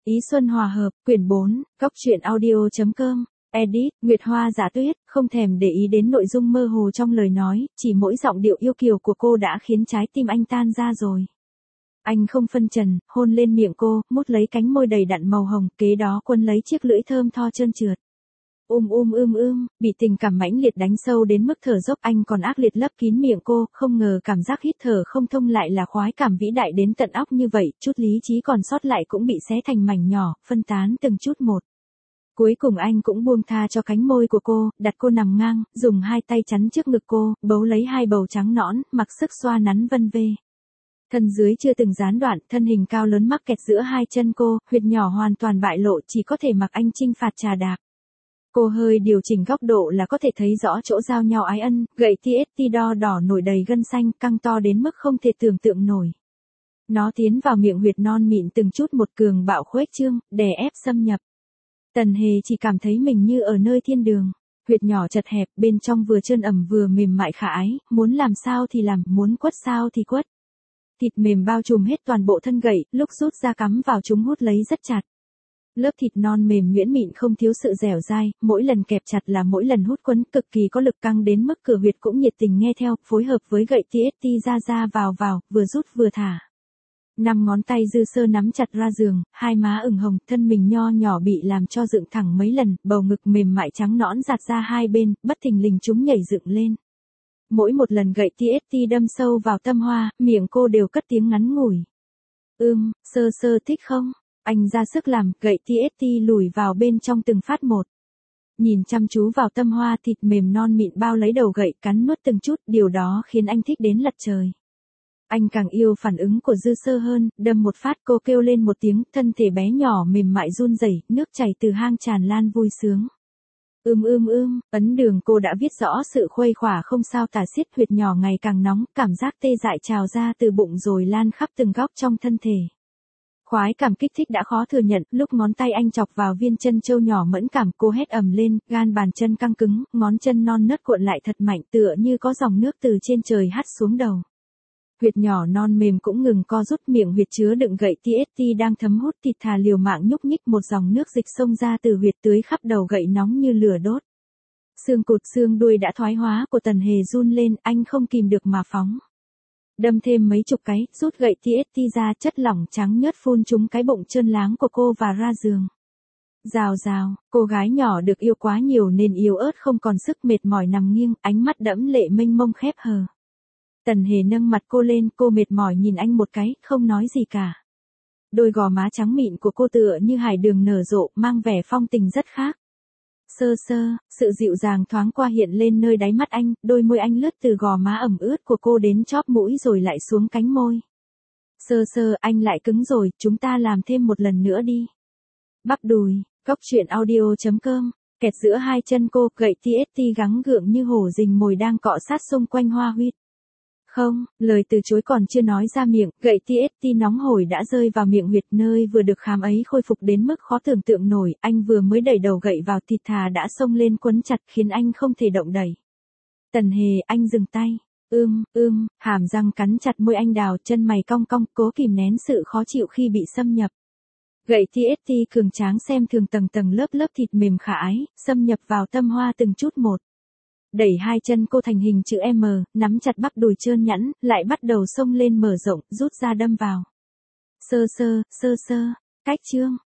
Ý Xuân Hòa Hợp, quyển 4, Góc truyện audio.com, edit, Nguyệt Hoa Giả Tuyết, không thèm để ý đến nội dung mơ hồ trong lời nói, chỉ mỗi giọng điệu yêu kiều của cô đã khiến trái tim anh tan ra rồi. Anh không phân trần, hôn lên miệng cô, mút lấy cánh môi đầy đặn màu hồng, kế đó quấn lấy chiếc lưỡi thơm tho trơn trượt. Bị tình cảm mãnh liệt đánh sâu đến mức thở dốc, anh còn ác liệt lấp kín miệng cô, không ngờ cảm giác hít thở không thông lại là khoái cảm vĩ đại đến tận óc như vậy, chút lý trí còn sót lại cũng bị xé thành mảnh nhỏ, phân tán từng chút một. Cuối cùng anh cũng buông tha cho cánh môi của cô, đặt cô nằm ngang, dùng hai tay chắn trước ngực cô, bấu lấy hai bầu trắng nõn, mặc sức xoa nắn vân vê. Thân dưới chưa từng gián đoạn, thân hình cao lớn mắc kẹt giữa hai chân cô, huyệt nhỏ hoàn toàn bại lộ, chỉ có thể mặc anh chinh phạt trà đạp. Cô hơi điều chỉnh góc độ là có thể thấy rõ chỗ giao nhau ái ân, gậy TST đo đỏ nổi đầy gân xanh, căng to đến mức không thể tưởng tượng nổi. Nó tiến vào miệng huyệt non mịn từng chút một, cường bạo khuếch trương, đè ép xâm nhập. Tần Hề chỉ cảm thấy mình như ở nơi thiên đường. Huyệt nhỏ chật hẹp, bên trong vừa trơn ẩm vừa mềm mại khả ái, muốn làm sao thì làm, muốn quất sao thì quất. Thịt mềm bao trùm hết toàn bộ thân gậy, lúc rút ra cắm vào chúng hút lấy rất chặt. Lớp thịt non mềm nhuyễn mịn không thiếu sự dẻo dai, mỗi lần kẹp chặt là mỗi lần hút quấn, cực kỳ có lực, căng đến mức cửa huyệt cũng nhiệt tình nghe theo, phối hợp với gậy TST ra vào, vừa rút vừa thả. 5 ngón tay dư sơ nắm chặt ra giường, hai má ửng hồng, thân mình nho nhỏ bị làm cho dựng thẳng mấy lần, bầu ngực mềm mại trắng nõn giạt ra hai bên, bất thình lình chúng nhảy dựng lên. Mỗi một lần gậy TST đâm sâu vào tâm hoa, miệng cô đều cất tiếng ngắn ngủi. Sơ sơ thích không? Anh ra sức làm, gậy TST lùi vào bên trong từng phát một. Nhìn chăm chú vào tâm hoa, thịt mềm non mịn bao lấy đầu gậy, cắn nuốt từng chút, điều đó khiến anh thích đến lật trời. Anh càng yêu phản ứng của dư sơ hơn, đâm một phát cô kêu lên một tiếng, thân thể bé nhỏ mềm mại run rẩy, nước chảy từ hang tràn lan vui sướng. Ấn đường cô đã viết rõ sự khuây khỏa không sao tả xiết, huyệt nhỏ ngày càng nóng, cảm giác tê dại trào ra từ bụng rồi lan khắp từng góc trong thân thể. Khoái cảm kích thích đã khó thừa nhận, lúc ngón tay anh chọc vào viên chân châu nhỏ mẫn cảm, cô hét ầm lên, gan bàn chân căng cứng, ngón chân non nớt cuộn lại thật mạnh, tựa như có dòng nước từ trên trời hắt xuống đầu. Huyệt nhỏ non mềm cũng ngừng co rút, miệng huyệt chứa đựng gậy TST đang thấm hút thịt thà liều mạng nhúc nhích, một dòng nước dịch xông ra từ huyệt tưới khắp đầu gậy nóng như lửa đốt. Xương cụt xương đuôi đã thoái hóa của Tần Hề run lên, anh không kìm được mà phóng. Đâm thêm mấy chục cái, rút gậy TST ra, chất lỏng trắng nhớt phun trúng cái bụng trơn láng của cô và ra giường. Rào, cô gái nhỏ được yêu quá nhiều nên yếu ớt không còn sức, mệt mỏi nằm nghiêng, ánh mắt đẫm lệ mênh mông khép hờ. Tần Hề nâng mặt cô lên, cô mệt mỏi nhìn anh một cái, không nói gì cả. Đôi gò má trắng mịn của cô tựa như hải đường nở rộ, mang vẻ phong tình rất khác. Sơ sơ, sự dịu dàng thoáng qua hiện lên nơi đáy mắt anh, đôi môi anh lướt từ gò má ẩm ướt của cô đến chóp mũi rồi lại xuống cánh môi. Sơ sơ, anh lại cứng rồi, chúng ta làm thêm một lần nữa đi. Bắp đùi, Góc truyện audio.com, kẹt giữa hai chân cô, gậy TST gắng gượng như hổ rình mồi đang cọ sát xung quanh hoa huyệt. Không, lời từ chối còn chưa nói ra miệng, gậy TST nóng hổi đã rơi vào miệng huyệt, nơi vừa được khám ấy khôi phục đến mức khó tưởng tượng nổi, anh vừa mới đẩy đầu gậy vào thịt thà đã xông lên quấn chặt khiến anh không thể động đẩy. Tần Hề, anh dừng tay. Hàm răng cắn chặt môi anh đào, chân mày cong cong, cố kìm nén sự khó chịu khi bị xâm nhập. Gậy TST cường tráng xem thường tầng lớp thịt mềm khả ái, xâm nhập vào tâm hoa từng chút một. Đẩy hai chân cô thành hình chữ M, nắm chặt bắp đùi trơn nhẵn, lại bắt đầu xông lên mở rộng, rút ra đâm vào. Sơ sơ, cách chương.